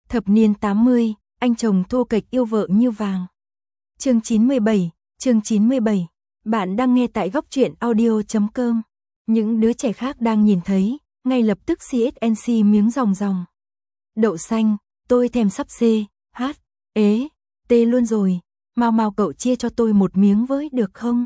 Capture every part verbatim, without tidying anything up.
Thập niên tám mươi, anh chồng thô kệch yêu vợ như vàng. Chương chín mươi bảy, chương chín mươi bảy. Bạn đang nghe tại góc truyện audio chấm com. Những đứa trẻ khác đang nhìn thấy, ngay lập tức xê ét en xê miếng ròng ròng. Đậu xanh, tôi thèm sắp C, H, ế, T luôn rồi, mau mau cậu chia cho tôi một miếng với được không?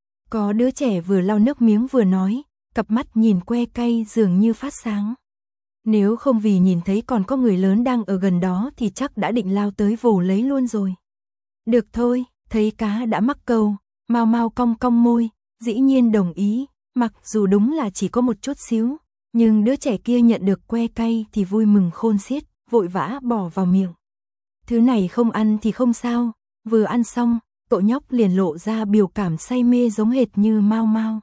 Có đứa trẻ vừa lau nước miếng vừa nói, cặp mắt nhìn que cay dường như phát sáng. Nếu không vì nhìn thấy còn có người lớn đang ở gần đó thì chắc đã định lao tới vồ lấy luôn rồi. Được thôi, thấy cá đã mắc câu, mau mau cong cong môi, dĩ nhiên đồng ý, mặc dù đúng là chỉ có một chút xíu, nhưng đứa trẻ kia nhận được que cay thì vui mừng khôn xiết, vội vã bỏ vào miệng. Thứ này không ăn thì không sao, vừa ăn xong, cậu nhóc liền lộ ra biểu cảm say mê giống hệt như Mao Mao.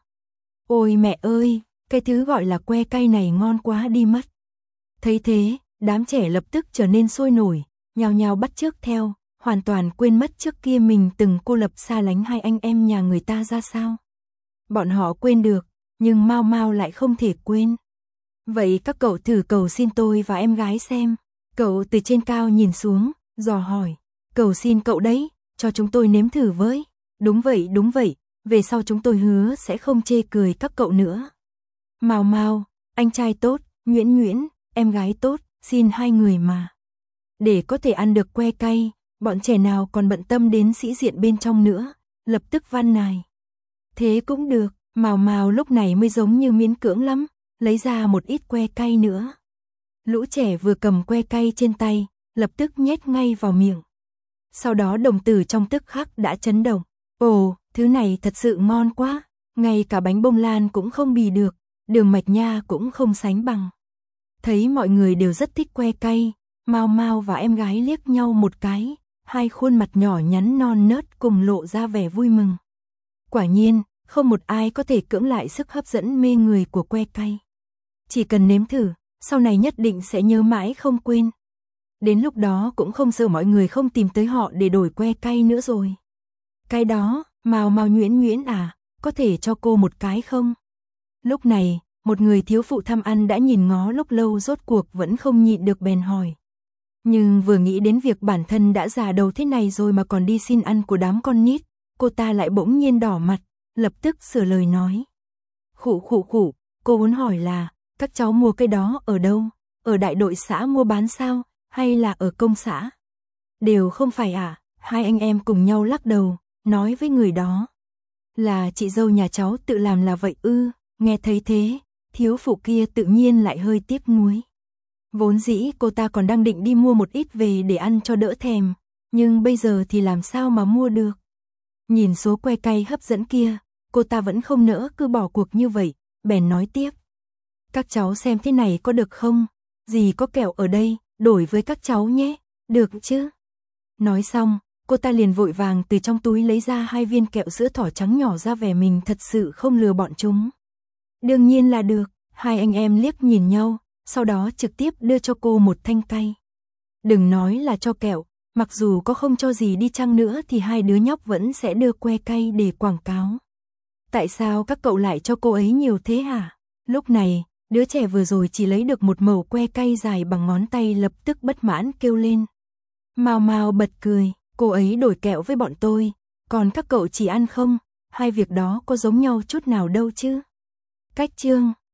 Ôi mẹ ơi, cái thứ gọi là que cay này ngon quá đi mất. Thấy thế, đám trẻ lập tức trở nên sôi nổi, nhao nhao bắt chước theo, hoàn toàn quên mất trước kia mình từng cô lập xa lánh hai anh em nhà người ta ra sao. Bọn họ quên được, nhưng Mao Mao lại không thể quên. Vậy các cậu thử cầu xin tôi và em gái xem. Cậu từ trên cao nhìn xuống, dò hỏi. Cầu xin cậu đấy, cho chúng tôi nếm thử với. Đúng vậy, đúng vậy, về sau chúng tôi hứa sẽ không chê cười các cậu nữa. Mao Mao, anh trai tốt, Nhuyễn Nhuyễn, em gái tốt, xin hai người mà. Để có thể ăn được que cay, bọn trẻ nào còn bận tâm đến sĩ diện bên trong nữa, lập tức van nài. Thế cũng được, Mao Mao lúc này mới giống như miễn cưỡng lắm, lấy ra một ít que cay nữa. Lũ trẻ vừa cầm que cay trên tay, lập tức nhét ngay vào miệng. Sau đó đồng tử trong tức khắc đã chấn động. Ồ, thứ này thật sự ngon quá, ngay cả bánh bông lan cũng không bì được, đường mạch nha cũng không sánh bằng. Thấy mọi người đều rất thích que cay, Mao Mao và em gái liếc nhau một cái, hai khuôn mặt nhỏ nhắn non nớt cùng lộ ra vẻ vui mừng. Quả nhiên, không một ai có thể cưỡng lại sức hấp dẫn mê người của que cay. Chỉ cần nếm thử, sau này nhất định sẽ nhớ mãi không quên. Đến lúc đó cũng không sợ mọi người không tìm tới họ để đổi que cay nữa rồi. Cái đó, Mao Mao Nhuyễn Nhuyễn à, có thể cho cô một cái không? Lúc này, một người thiếu phụ tham ăn đã nhìn ngó lúc lâu rốt cuộc vẫn không nhịn được bèn hỏi. Nhưng vừa nghĩ đến việc bản thân đã già đầu thế này rồi mà còn đi xin ăn của đám con nít, cô ta lại bỗng nhiên đỏ mặt, lập tức sửa lời nói. Khụ khụ khụ, cô muốn hỏi là, các cháu mua cái đó ở đâu? Ở đại đội xã mua bán sao? Hay là ở công xã? Đều không phải à? Hai anh em cùng nhau lắc đầu, nói với người đó. Là chị dâu nhà cháu tự làm là vậy ư? Nghe thấy thế, thiếu phụ kia tự nhiên lại hơi tiếc nuối. Vốn dĩ cô ta còn đang định đi mua một ít về để ăn cho đỡ thèm, nhưng bây giờ thì làm sao mà mua được? Nhìn số que cay hấp dẫn kia, cô ta vẫn không nỡ cứ bỏ cuộc như vậy, bèn nói tiếp. Các cháu xem thế này có được không? Dì có kẹo ở đây, đổi với các cháu nhé, được chứ? Nói xong, cô ta liền vội vàng từ trong túi lấy ra hai viên kẹo sữa thỏ trắng nhỏ ra vẻ mình thật sự không lừa bọn chúng. Đương nhiên là được, hai anh em liếc nhìn nhau, sau đó trực tiếp đưa cho cô một thanh cay. Đừng nói là cho kẹo, mặc dù có không cho gì đi chăng nữa thì hai đứa nhóc vẫn sẽ đưa que cay để quảng cáo. Tại sao các cậu lại cho cô ấy nhiều thế hả? Lúc này, đứa trẻ vừa rồi chỉ lấy được một mẩu que cay dài bằng ngón tay lập tức bất mãn kêu lên. Mao Mao bật cười, cô ấy đổi kẹo với bọn tôi, còn các cậu chỉ ăn không? Hai việc đó có giống nhau chút nào đâu chứ? Cách chương,